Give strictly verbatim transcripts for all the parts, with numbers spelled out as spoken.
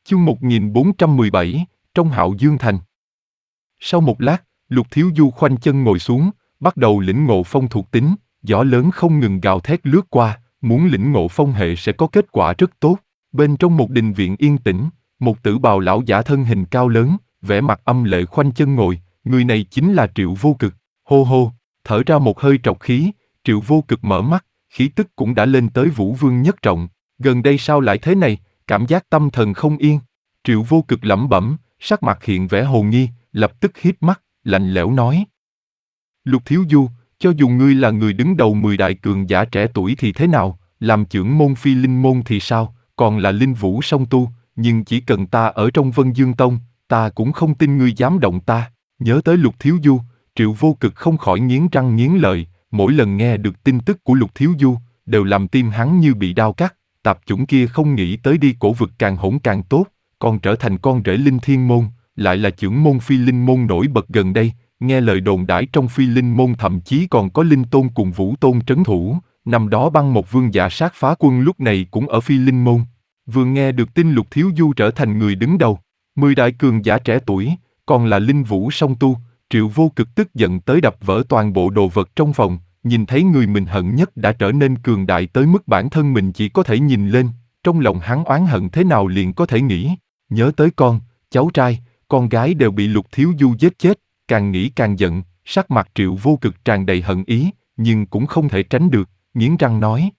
Chương một nghìn bốn trăm mười bảy, trong Hạo Dương Thành. Sau một lát, Lục Thiếu Du khoanh chân ngồi xuống, bắt đầu lĩnh ngộ phong thuộc tính, gió lớn không ngừng gào thét lướt qua, muốn lĩnh ngộ phong hệ sẽ có kết quả rất tốt. Bên trong một đình viện yên tĩnh, một tử bào lão giả thân hình cao lớn, vẻ mặt âm lệ khoanh chân ngồi, người này chính là Triệu Vô Cực. Hô hô, thở ra một hơi trọc khí, Triệu Vô Cực mở mắt, khí tức cũng đã lên tới Vũ Vương nhất trọng. Gần đây sao lại thế này, cảm giác tâm thần không yên. Triệu Vô Cực lẩm bẩm, sắc mặt hiện vẻ hồ nghi, lập tức híp mắt, lạnh lẽo nói. Lục Thiếu Du, cho dù ngươi là người đứng đầu mười đại cường giả trẻ tuổi thì thế nào, làm trưởng môn Phi Linh môn thì sao, còn là linh vũ song tu, nhưng chỉ cần ta ở trong Vân Dương Tông, ta cũng không tin ngươi dám động ta. Nhớ tới Lục Thiếu Du, Triệu Vô Cực không khỏi nghiến răng nghiến lợi, mỗi lần nghe được tin tức của Lục Thiếu Du, đều làm tim hắn như bị đao cắt, tạp chủng kia không nghĩ tới đi cổ vực càng hỗn càng tốt, còn trở thành con rể Linh Thiên môn, lại là trưởng môn Phi Linh môn nổi bật gần đây, nghe lời đồn đãi trong Phi Linh môn thậm chí còn có Linh Tôn cùng Vũ Tôn trấn thủ, năm đó Băng một vương giả sát phá quân lúc này cũng ở Phi Linh môn. Vừa nghe được tin Lục Thiếu Du trở thành người đứng đầu, mười đại cường giả trẻ tuổi, còn là linh vũ song tu, Triệu Vô Cực tức giận tới đập vỡ toàn bộ đồ vật trong phòng, nhìn thấy người mình hận nhất đã trở nên cường đại tới mức bản thân mình chỉ có thể nhìn lên, trong lòng hắn oán hận thế nào liền có thể nghĩ, nhớ tới con, cháu trai, con gái đều bị Lục Thiếu Du giết chết, càng nghĩ càng giận, sắc mặt Triệu Vô Cực tràn đầy hận ý, nhưng cũng không thể tránh được, nghiến răng nói.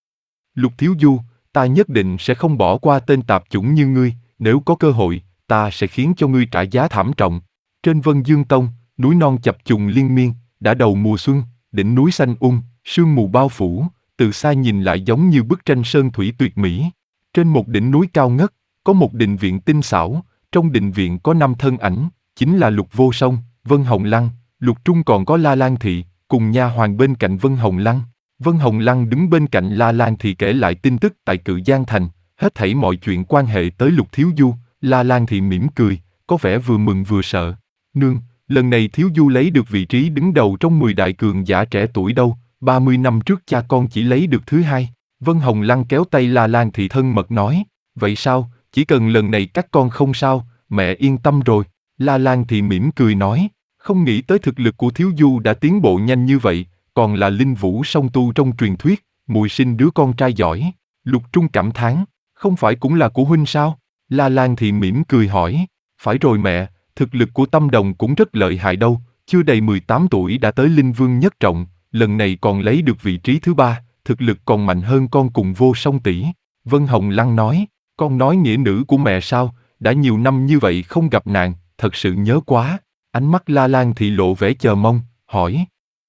Lục Thiếu Du, ta nhất định sẽ không bỏ qua tên tạp chủng như ngươi, nếu có cơ hội, ta sẽ khiến cho ngươi trả giá thảm trọng. Trên Vân Dương Tông, núi non chập trùng liên miên, đã đầu mùa xuân, đỉnh núi xanh um, sương mù bao phủ, từ xa nhìn lại giống như bức tranh sơn thủy tuyệt mỹ. Trên một đỉnh núi cao ngất, có một đình viện tinh xảo, trong đình viện có năm thân ảnh, chính là Lục Vô Song, Vân Hồng Lăng, Lục Trung còn có La Lan Thị, cùng nha hoàn bên cạnh Vân Hồng Lăng. Vân Hồng Lăng đứng bên cạnh La Lan Thị kể lại tin tức tại Cự Giang Thành, hết thảy mọi chuyện quan hệ tới Lục Thiếu Du. La Lan Thị mỉm cười, có vẻ vừa mừng vừa sợ. Nương, lần này Thiếu Du lấy được vị trí đứng đầu trong mười đại cường giả trẻ tuổi đâu, ba mươi năm trước cha con chỉ lấy được thứ hai. Vân Hồng Lăng kéo tay La Lan Thị thân mật nói, vậy sao, chỉ cần lần này các con không sao, mẹ yên tâm rồi. La Lan Thị mỉm cười nói, không nghĩ tới thực lực của Thiếu Du đã tiến bộ nhanh như vậy, còn là linh vũ song tu trong truyền thuyết, mùi sinh đứa con trai giỏi. Lục Trung cảm thán, không phải cũng là của huynh sao? La Lan Thị mỉm cười hỏi, phải rồi mẹ, thực lực của Tâm Đồng cũng rất lợi hại đâu, chưa đầy mười tám tuổi đã tới linh vương nhất trọng, lần này còn lấy được vị trí thứ ba, thực lực còn mạnh hơn con cùng Vô Song tỷ. Vân Hồng Lăng nói, con nói nghĩa nữ của mẹ sao, đã nhiều năm như vậy không gặp nàng, thật sự nhớ quá. Ánh mắt La Lan Thị lộ vẻ chờ mong, hỏi.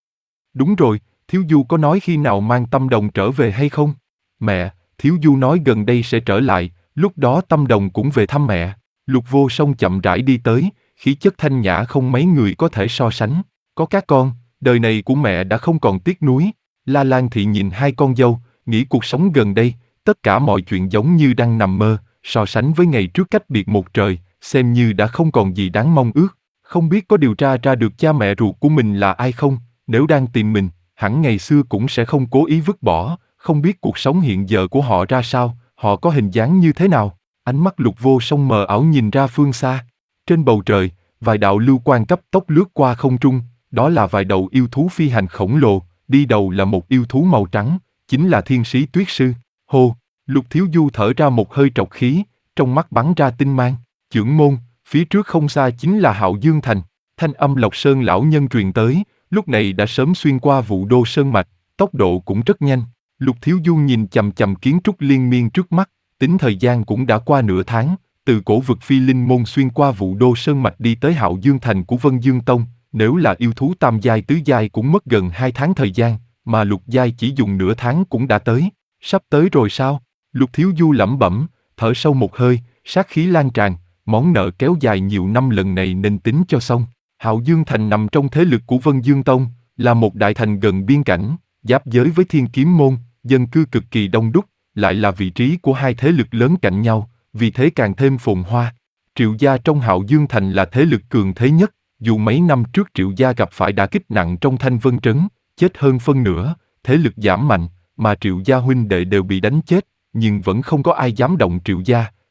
Đúng rồi, Thiếu Du có nói khi nào mang Tâm Đồng trở về hay không? Mẹ, Thiếu Du nói gần đây sẽ trở lại, lúc đó Tâm Đồng cũng về thăm mẹ. Lục Vô Song chậm rãi đi tới, khí chất thanh nhã không mấy người có thể so sánh. Có các con, đời này của mẹ đã không còn tiếc nuối. La Lan Thị nhìn hai con dâu, nghĩ cuộc sống gần đây, tất cả mọi chuyện giống như đang nằm mơ, so sánh với ngày trước cách biệt một trời, xem như đã không còn gì đáng mong ước. Không biết có điều tra ra được cha mẹ ruột của mình là ai không, nếu đang tìm mình, hẳn ngày xưa cũng sẽ không cố ý vứt bỏ, không biết cuộc sống hiện giờ của họ ra sao, họ có hình dáng như thế nào. Ánh mắt Lục Vô Song mờ ảo nhìn ra phương xa. Trên bầu trời, vài đạo lưu quang cấp tốc lướt qua không trung, đó là vài đầu yêu thú phi hành khổng lồ, đi đầu là một yêu thú màu trắng, chính là Thiên Sĩ Tuyết Sư. Hô, Lục Thiếu Du thở ra một hơi trọc khí, trong mắt bắn ra tinh mang. Chưởng môn, phía trước không xa chính là Hạo Dương Thành. Thanh âm Lộc Sơn lão nhân truyền tới, lúc này đã sớm xuyên qua Vũ Đô Sơn mạch, tốc độ cũng rất nhanh. Lục Thiếu Du nhìn chằm chằm kiến trúc liên miên trước mắt, tính thời gian cũng đã qua nửa tháng, từ cổ vực Phi Linh môn xuyên qua Vũ Đô Sơn mạch đi tới Hạo Dương Thành của Vân Dương Tông, nếu là yêu thú tam giai tứ giai cũng mất gần hai tháng thời gian, mà lục giai chỉ dùng nửa tháng cũng đã tới. Sắp tới rồi sao? Lục Thiếu Du lẩm bẩm, thở sâu một hơi, sát khí lan tràn, món nợ kéo dài nhiều năm lần này nên tính cho xong. Hạo Dương Thành nằm trong thế lực của Vân Dương Tông, là một đại thành gần biên cảnh, giáp giới với Thiên Kiếm môn, dân cư cực kỳ đông đúc, lại là vị trí của hai thế lực lớn cạnh nhau, vì thế càng thêm phồn hoa. Triệu gia trong Hạo Dương Thành là thế lực cường thế nhất, dù mấy năm trước Triệu gia gặp phải đả kích nặng trong Thanh Vân Trấn, chết hơn phân nửa, thế lực giảm mạnh, mà Triệu gia huynh đệ đều bị đánh chết, nhưng vẫn không có ai dám động Triệu gia,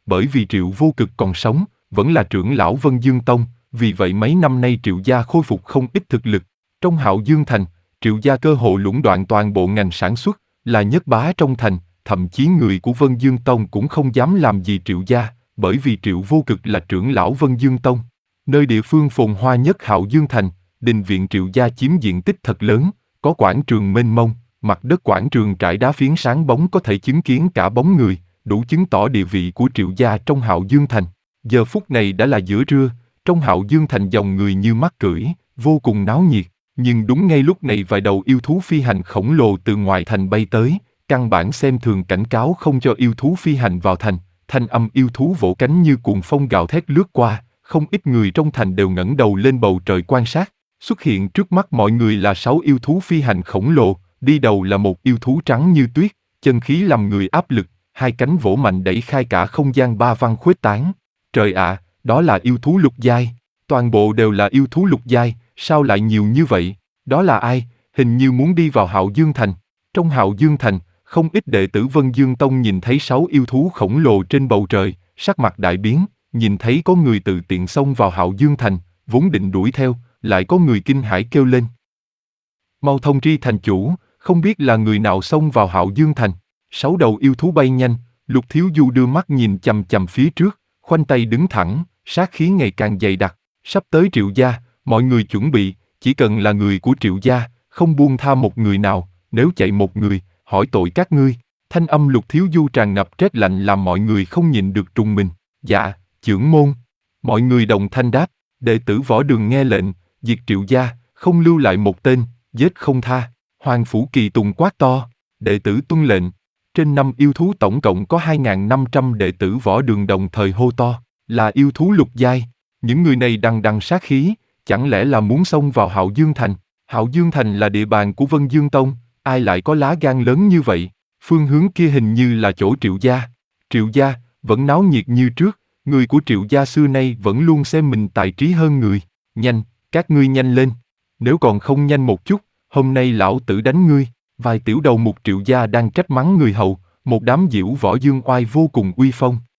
bởi vì Triệu Vô Cực còn sống, vẫn là trưởng lão Vân Dương Tông, vì vậy mấy năm nay Triệu gia khôi phục không ít thực lực. Trong Hạo Dương Thành, Triệu gia cơ hội lũng đoạn toàn bộ ngành sản xuất, là nhất bá trong thành, thậm chí người của Vân Dương Tông cũng không dám làm gì Triệu gia, bởi vì Triệu Vô Cực là trưởng lão Vân Dương Tông. Nơi địa phương phồn hoa nhất Hạo Dương Thành, đình viện Triệu gia chiếm diện tích thật lớn, có quảng trường mênh mông, mặt đất quảng trường trải đá phiến sáng bóng có thể chứng kiến cả bóng người, đủ chứng tỏ địa vị của Triệu gia trong Hạo Dương Thành. Giờ phút này đã là giữa trưa, trong Hạo Dương Thành dòng người như mắc cưỡi, vô cùng náo nhiệt. Nhưng đúng ngay lúc này vài đầu yêu thú phi hành khổng lồ từ ngoài thành bay tới, căn bản xem thường cảnh cáo không cho yêu thú phi hành vào thành. Thanh âm yêu thú vỗ cánh như cuồng phong gào thét lướt qua, không ít người trong thành đều ngẩng đầu lên bầu trời quan sát. Xuất hiện trước mắt mọi người là sáu yêu thú phi hành khổng lồ, đi đầu là một yêu thú trắng như tuyết, chân khí làm người áp lực, hai cánh vỗ mạnh đẩy khai cả không gian ba văn khuếch tán. Trời ạ, đó là yêu thú lục giai, toàn bộ đều là yêu thú lục giai, sao lại nhiều như vậy? Đó là ai? Hình như muốn đi vào Hạo Dương Thành. Trong Hạo Dương Thành, không ít đệ tử Vân Dương Tông nhìn thấy sáu yêu thú khổng lồ trên bầu trời, sắc mặt đại biến, nhìn thấy có người tự tiện xông vào Hạo Dương Thành, vốn định đuổi theo, lại có người kinh hãi kêu lên. Mau thông tri thành chủ, không biết là người nào xông vào Hạo Dương Thành. Sáu đầu yêu thú bay nhanh, Lục Thiếu Du đưa mắt nhìn chằm chằm phía trước, khoanh tay đứng thẳng, sát khí ngày càng dày đặc. Sắp tới Triệu gia, mọi người chuẩn bị, chỉ cần là người của Triệu gia, không buông tha một người nào, nếu chạy một người, hỏi tội các ngươi. Thanh âm Lục Thiếu Du tràn ngập rét lạnh làm mọi người không nhịn được trùng mình. Dạ, chưởng môn. Mọi người đồng thanh đáp, đệ tử Võ Đường nghe lệnh, diệt Triệu gia, không lưu lại một tên, giết không tha. Hoàng Phủ Kỳ Tùng quát to, đệ tử tuân lệnh. Trên năm yêu thú tổng cộng có hai nghìn năm trăm đệ tử Võ Đường đồng thời hô to, là yêu thú lục giai. Những người này đằng đằng sát khí, chẳng lẽ là muốn xông vào Hạo Dương Thành? Hạo Dương Thành là địa bàn của Vân Dương Tông, ai lại có lá gan lớn như vậy? Phương hướng kia hình như là chỗ Triệu gia. Triệu gia, vẫn náo nhiệt như trước, người của Triệu gia xưa nay vẫn luôn xem mình tài trí hơn người. Nhanh, các ngươi nhanh lên. Nếu còn không nhanh một chút, hôm nay lão tử đánh ngươi. Vài tiểu đầu mục Triệu gia đang trách mắng người hầu, một đám diễu võ dương oai vô cùng uy phong.